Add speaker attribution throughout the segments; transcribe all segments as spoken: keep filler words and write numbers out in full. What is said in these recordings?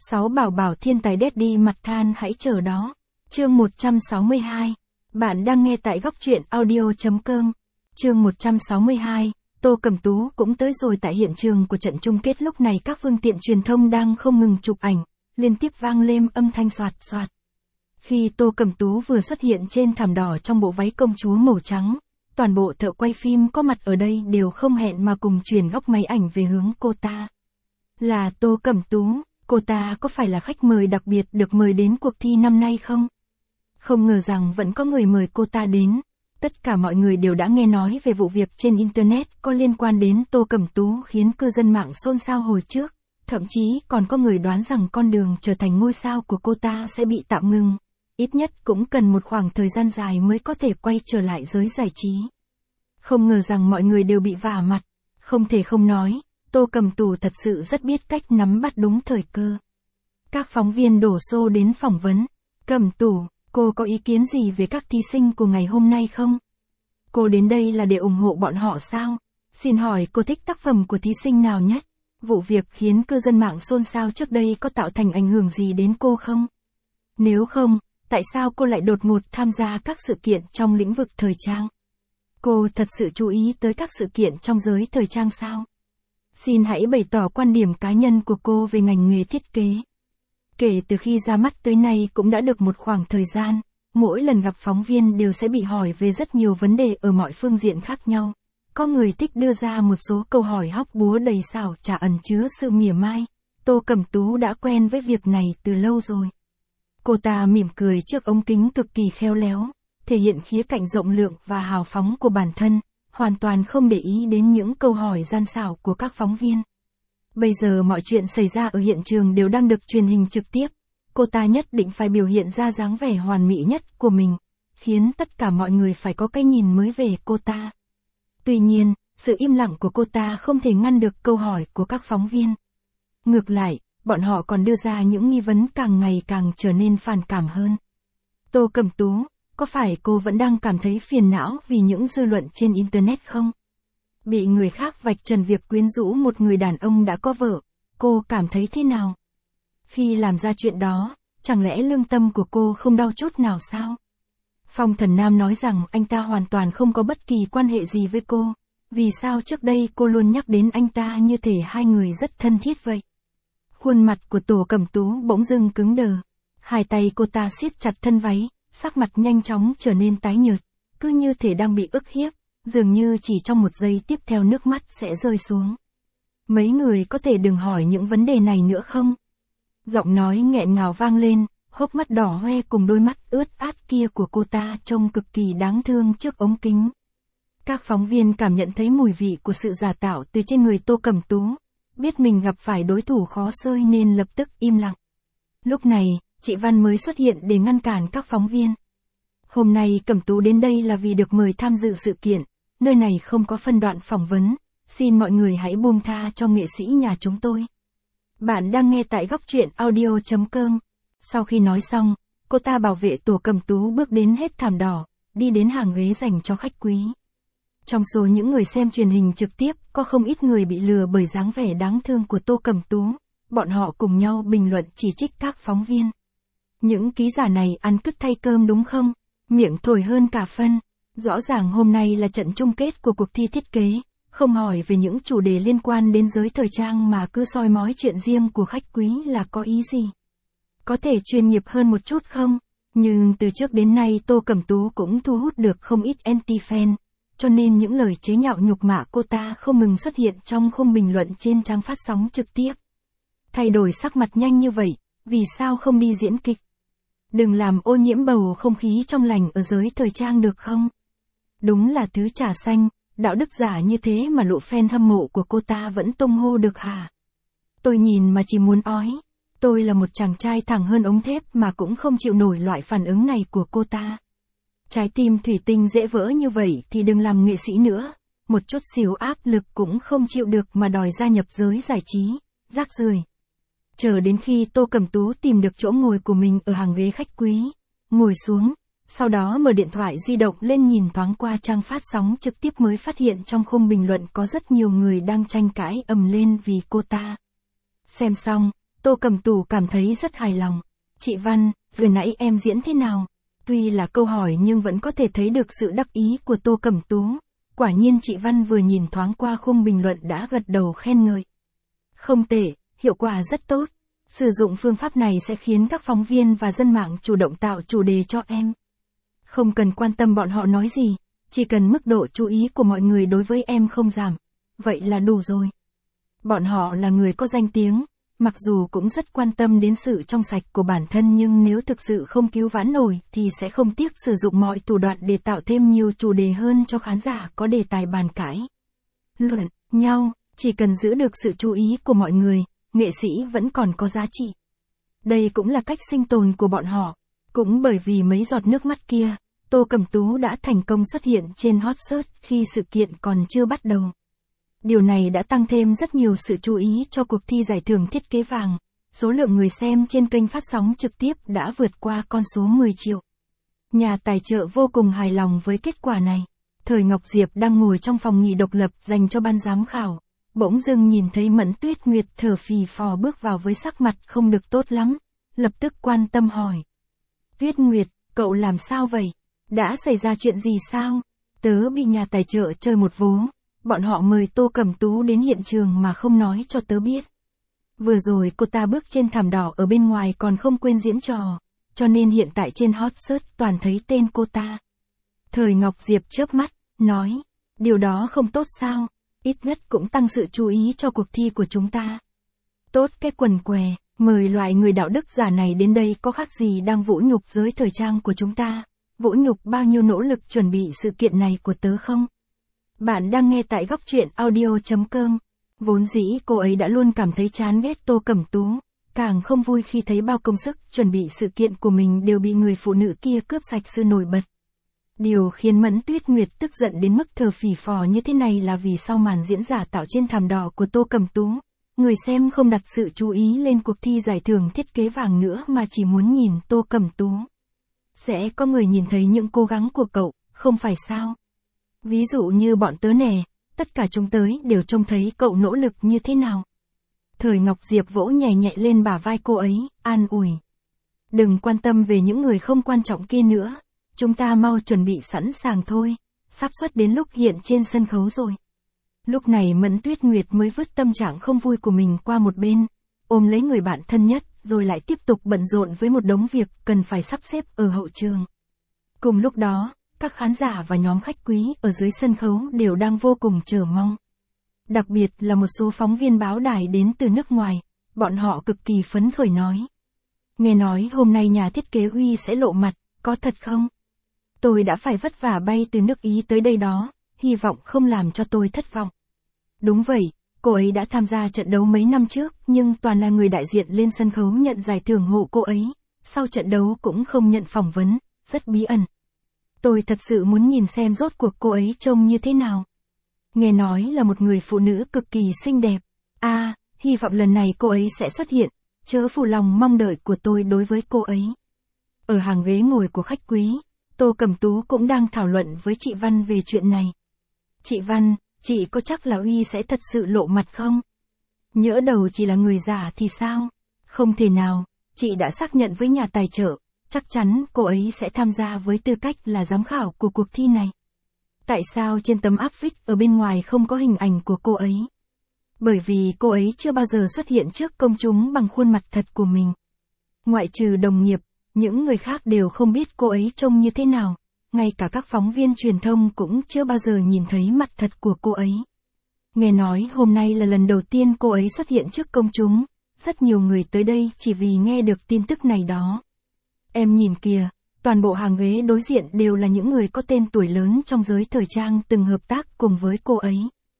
Speaker 1: Sáu bảo bảo thiên tài Daddy mặt than hãy chờ đó. Chương một trăm sáu mươi hai. Bạn đang nghe tại góc truyện audio.com. Chương một trăm sáu mươi hai. Tô Cẩm Tú cũng tới rồi. Tại hiện trường của trận chung kết lúc này các phương tiện truyền thông đang không ngừng chụp ảnh, liên tiếp vang lên âm thanh xoạt xoạt. Khi Tô Cẩm Tú vừa xuất hiện trên thảm đỏ trong bộ váy công chúa màu trắng, toàn bộ thợ quay phim có mặt ở đây đều không hẹn mà cùng chuyển góc máy ảnh về hướng cô ta. Là Tô Cẩm Tú, cô ta có phải là khách mời đặc biệt được mời đến cuộc thi năm nay không? Không ngờ rằng vẫn có người mời cô ta đến. Tất cả mọi người đều đã nghe nói về vụ việc trên Internet có liên quan đến Tô Cẩm Tú khiến cư dân mạng xôn xao hồi trước. Thậm chí còn có người đoán rằng con đường trở thành ngôi sao của cô ta sẽ bị tạm ngừng. Ít nhất cũng cần một khoảng thời gian dài mới có thể quay trở lại giới giải trí. Không ngờ rằng mọi người đều bị vả mặt. Không thể không nói, Tô Cẩm Tú thật sự rất biết cách nắm bắt đúng thời cơ. Các phóng viên đổ xô đến phỏng vấn. Cẩm Tú, cô có ý kiến gì về các thí sinh của ngày hôm nay không? Cô đến đây là để ủng hộ bọn họ sao? Xin hỏi cô thích tác phẩm của thí sinh nào nhất? Vụ việc khiến cư dân mạng xôn xao trước đây có tạo thành ảnh hưởng gì đến cô không? Nếu không, tại sao cô lại đột ngột tham gia các sự kiện trong lĩnh vực thời trang? Cô thật sự chú ý tới các sự kiện trong giới thời trang sao? Xin hãy bày tỏ quan điểm cá nhân của cô về ngành nghề thiết kế. Kể từ khi ra mắt tới nay cũng đã được một khoảng thời gian, mỗi lần gặp phóng viên đều sẽ bị hỏi về rất nhiều vấn đề ở mọi phương diện khác nhau. Có người thích đưa ra một số câu hỏi hóc búa đầy xảo trá ẩn chứa sự mỉa mai. Tô Cẩm Tú đã quen với việc này từ lâu rồi. Cô ta mỉm cười trước ống kính cực kỳ khéo léo, thể hiện khía cạnh rộng lượng và hào phóng của bản thân, hoàn toàn không để ý đến những câu hỏi gian xảo của các phóng viên. Bây giờ mọi chuyện xảy ra ở hiện trường đều đang được truyền hình trực tiếp. Cô ta nhất định phải biểu hiện ra dáng vẻ hoàn mỹ nhất của mình, khiến tất cả mọi người phải có cái nhìn mới về cô ta. Tuy nhiên, sự im lặng của cô ta không thể ngăn được câu hỏi của các phóng viên. Ngược lại, bọn họ còn đưa ra những nghi vấn càng ngày càng trở nên phản cảm hơn. Tô Cẩm Tú, có phải cô vẫn đang cảm thấy phiền não vì những dư luận trên Internet không? Bị người khác vạch trần việc quyến rũ một người đàn ông đã có vợ, cô cảm thấy thế nào? Khi làm ra chuyện đó, chẳng lẽ lương tâm của cô không đau chút nào sao? Phong Thần Nam nói rằng anh ta hoàn toàn không có bất kỳ quan hệ gì với cô. Vì sao trước đây cô luôn nhắc đến anh ta như thể hai người rất thân thiết vậy? Khuôn mặt của Tô Cẩm Tú bỗng dưng cứng đờ. Hai tay cô ta siết chặt thân váy, sắc mặt nhanh chóng trở nên tái nhợt, cứ như thể đang bị ức hiếp, dường như chỉ trong một giây tiếp theo nước mắt sẽ rơi xuống. Mấy người có thể đừng hỏi những vấn đề này nữa không? Giọng nói nghẹn ngào vang lên, hốc mắt đỏ hoe cùng đôi mắt ướt át kia của cô ta trông cực kỳ đáng thương trước ống kính. Các phóng viên cảm nhận thấy mùi vị của sự giả tạo từ trên người Tô Cẩm Tú, biết mình gặp phải đối thủ khó xơi nên lập tức im lặng. Lúc này, chị Văn mới xuất hiện để ngăn cản các phóng viên. Hôm nay Cẩm Tú đến đây là vì được mời tham dự sự kiện, nơi này không có phân đoạn phỏng vấn, xin mọi người hãy buông tha cho nghệ sĩ nhà chúng tôi. Bạn đang nghe tại góc truyện audio.com. Sau khi nói xong, cô ta bảo vệ Tô Cẩm Tú bước đến hết thảm đỏ, đi đến hàng ghế dành cho khách quý. Trong số những người xem truyền hình trực tiếp, có không ít người bị lừa bởi dáng vẻ đáng thương của Tô Cẩm Tú. Bọn họ cùng nhau bình luận chỉ trích các phóng viên. Những ký giả này ăn cứt thay cơm đúng không? Miệng thổi hơn cả phân. Rõ ràng hôm nay là trận chung kết của cuộc thi thiết kế, không hỏi về những chủ đề liên quan đến giới thời trang mà cứ soi mói chuyện riêng của khách quý là có ý gì? Có thể chuyên nghiệp hơn một chút không? Nhưng từ trước đến nay Tô Cẩm Tú cũng thu hút được không ít anti-fan, cho nên những lời chế nhạo nhục mạ cô ta không ngừng xuất hiện trong khung bình luận trên trang phát sóng trực tiếp. Thay đổi sắc mặt nhanh như vậy, vì sao không đi diễn kịch? Đừng làm ô nhiễm bầu không khí trong lành ở giới thời trang được không? Đúng là thứ trà xanh, đạo đức giả như thế mà lũ fan hâm mộ của cô ta vẫn tung hô được hả? Tôi nhìn mà chỉ muốn ói. Tôi là một chàng trai thẳng hơn ống thép mà cũng không chịu nổi loại phản ứng này của cô ta. Trái tim thủy tinh dễ vỡ như vậy thì đừng làm nghệ sĩ nữa. Một chút xíu áp lực cũng không chịu được mà đòi gia nhập giới giải trí, rác rưởi. Chờ đến khi Tô Cẩm Tú tìm được chỗ ngồi của mình ở hàng ghế khách quý, ngồi xuống, sau đó mở điện thoại di động lên nhìn thoáng qua trang phát sóng trực tiếp mới phát hiện trong khung bình luận có rất nhiều người đang tranh cãi ầm lên vì cô ta. Xem xong, Tô Cẩm Tú cảm thấy rất hài lòng. Chị Văn, vừa nãy em diễn thế nào? Tuy là câu hỏi nhưng vẫn có thể thấy được sự đắc ý của Tô Cẩm Tú. Quả nhiên chị Văn vừa nhìn thoáng qua khung bình luận đã gật đầu khen ngợi. Không tệ, hiệu quả rất tốt. Sử dụng phương pháp này sẽ khiến các phóng viên và dân mạng chủ động tạo chủ đề cho em. Không cần quan tâm bọn họ nói gì, chỉ cần mức độ chú ý của mọi người đối với em không giảm. Vậy là đủ rồi. Bọn họ là người có danh tiếng, mặc dù cũng rất quan tâm đến sự trong sạch của bản thân nhưng nếu thực sự không cứu vãn nổi thì sẽ không tiếc sử dụng mọi thủ đoạn để tạo thêm nhiều chủ đề hơn cho khán giả có đề tài bàn cãi. Luận nhau, chỉ cần giữ được sự chú ý của mọi người, nghệ sĩ vẫn còn có giá trị. Đây cũng là cách sinh tồn của bọn họ. Cũng bởi vì mấy giọt nước mắt kia, Tô Cẩm Tú đã thành công xuất hiện trên hot search khi sự kiện còn chưa bắt đầu. Điều này đã tăng thêm rất nhiều sự chú ý cho cuộc thi giải thưởng thiết kế vàng. Số lượng người xem trên kênh phát sóng trực tiếp đã vượt qua con số mười triệu. Nhà tài trợ vô cùng hài lòng với kết quả này. Thời Ngọc Diệp đang ngồi trong phòng nghỉ độc lập dành cho ban giám khảo. Bỗng dưng nhìn thấy Mẫn Tuyết Nguyệt thở phì phò bước vào với sắc mặt không được tốt lắm. Lập tức quan tâm hỏi. Tuyết Nguyệt, cậu làm sao vậy? Đã xảy ra chuyện gì sao? Tớ bị nhà tài trợ chơi một vố. Bọn họ mời Tô Cẩm Tú đến hiện trường mà không nói cho tớ biết. Vừa rồi cô ta bước trên thảm đỏ ở bên ngoài còn không quên diễn trò, cho nên hiện tại trên hot search toàn thấy tên cô ta. Thời Ngọc Diệp chớp mắt, nói, điều đó không tốt sao, ít nhất cũng tăng sự chú ý cho cuộc thi của chúng ta. Tốt cái quần què, mời loại người đạo đức giả này đến đây có khác gì đang vũ nhục giới thời trang của chúng ta, vũ nhục bao nhiêu nỗ lực chuẩn bị sự kiện này của tớ không? Bạn đang nghe tại góc truyện audio chấm com. Vốn dĩ cô ấy đã luôn cảm thấy chán ghét Tô Cẩm Tú, càng không vui khi thấy bao công sức chuẩn bị sự kiện của mình đều bị người phụ nữ kia cướp sạch sự nổi bật. Điều khiến Mẫn Tuyết Nguyệt tức giận đến mức thở phì phò như thế này là vì sau màn diễn giả tạo trên thảm đỏ của Tô Cẩm Tú, người xem không đặt sự chú ý lên cuộc thi giải thưởng thiết kế vàng nữa mà chỉ muốn nhìn Tô Cẩm Tú. Sẽ có người nhìn thấy những cố gắng của cậu, không phải sao? Ví dụ như bọn tớ nè, tất cả chúng tới đều trông thấy cậu nỗ lực như thế nào. Thời Ngọc Diệp vỗ nhẹ nhẹ lên bả vai cô ấy, an ủi. Đừng quan tâm về những người không quan trọng kia nữa, chúng ta mau chuẩn bị sẵn sàng thôi, sắp xuất đến lúc hiện trên sân khấu rồi. Lúc này Mẫn Tuyết Nguyệt mới vứt tâm trạng không vui của mình qua một bên, ôm lấy người bạn thân nhất, rồi lại tiếp tục bận rộn với một đống việc cần phải sắp xếp ở hậu trường. Cùng lúc đó, các khán giả và nhóm khách quý ở dưới sân khấu đều đang vô cùng chờ mong. Đặc biệt là một số phóng viên báo đài đến từ nước ngoài, bọn họ cực kỳ phấn khởi nói. Nghe nói hôm nay nhà thiết kế Uy sẽ lộ mặt, có thật không? Tôi đã phải vất vả bay từ nước Ý tới đây đó, hy vọng không làm cho tôi thất vọng. Đúng vậy, cô ấy đã tham gia trận đấu mấy năm trước, nhưng toàn là người đại diện lên sân khấu nhận giải thưởng hộ cô ấy, sau trận đấu cũng không nhận phỏng vấn, rất bí ẩn. Tôi thật sự muốn nhìn xem rốt cuộc cô ấy trông như thế nào. Nghe nói là một người phụ nữ cực kỳ xinh đẹp. À, hy vọng lần này cô ấy sẽ xuất hiện, chớ phụ lòng mong đợi của tôi đối với cô ấy. Ở hàng ghế ngồi của khách quý, Tô Cẩm Tú cũng đang thảo luận với chị Văn về chuyện này. Chị Văn, chị có chắc là Uy sẽ thật sự lộ mặt không? Nhỡ đầu chỉ là người giả thì sao? Không thể nào, chị đã xác nhận với nhà tài trợ. Chắc chắn cô ấy sẽ tham gia với tư cách là giám khảo của cuộc thi này. Tại sao trên tấm áp phích ở bên ngoài không có hình ảnh của cô ấy? Bởi vì cô ấy chưa bao giờ xuất hiện trước công chúng bằng khuôn mặt thật của mình. Ngoại trừ đồng nghiệp, những người khác đều không biết cô ấy trông như thế nào. Ngay cả các phóng viên truyền thông cũng chưa bao giờ nhìn thấy mặt thật của cô ấy. Nghe nói hôm nay là lần đầu tiên cô ấy xuất hiện trước công chúng. Rất nhiều người tới đây chỉ vì nghe được tin tức này đó. Em nhìn kìa, toàn bộ hàng ghế đối diện đều là những người có tên tuổi lớn trong giới thời trang từng hợp tác cùng với cô ấy.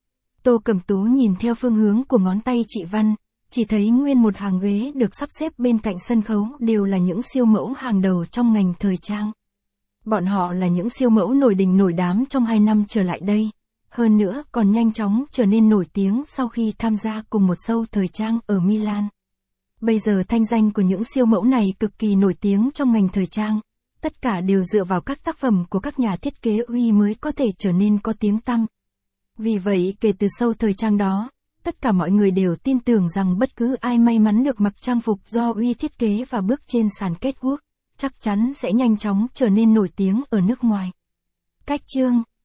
Speaker 1: Tô Cẩm Tú nhìn theo phương hướng của ngón tay chị Văn, chỉ thấy nguyên một hàng ghế được sắp xếp bên cạnh sân khấu đều là những siêu mẫu hàng đầu trong ngành thời trang. Bọn họ là những siêu mẫu nổi đình nổi đám trong hai năm trở lại đây, hơn nữa còn nhanh chóng trở nên nổi tiếng sau khi tham gia cùng một show thời trang ở Milan. Bây giờ thanh danh của những siêu mẫu này cực kỳ nổi tiếng trong ngành thời trang, tất cả đều dựa vào các tác phẩm của các nhà thiết kế Uy mới có thể trở nên có tiếng tăm. Vì vậy kể từ show thời trang đó, Tất cả mọi người đều tin tưởng rằng bất cứ ai may mắn được mặc trang phục do Uy thiết kế và bước trên sàn catwalk, chắc chắn sẽ nhanh chóng trở nên nổi tiếng ở nước ngoài. Cách chương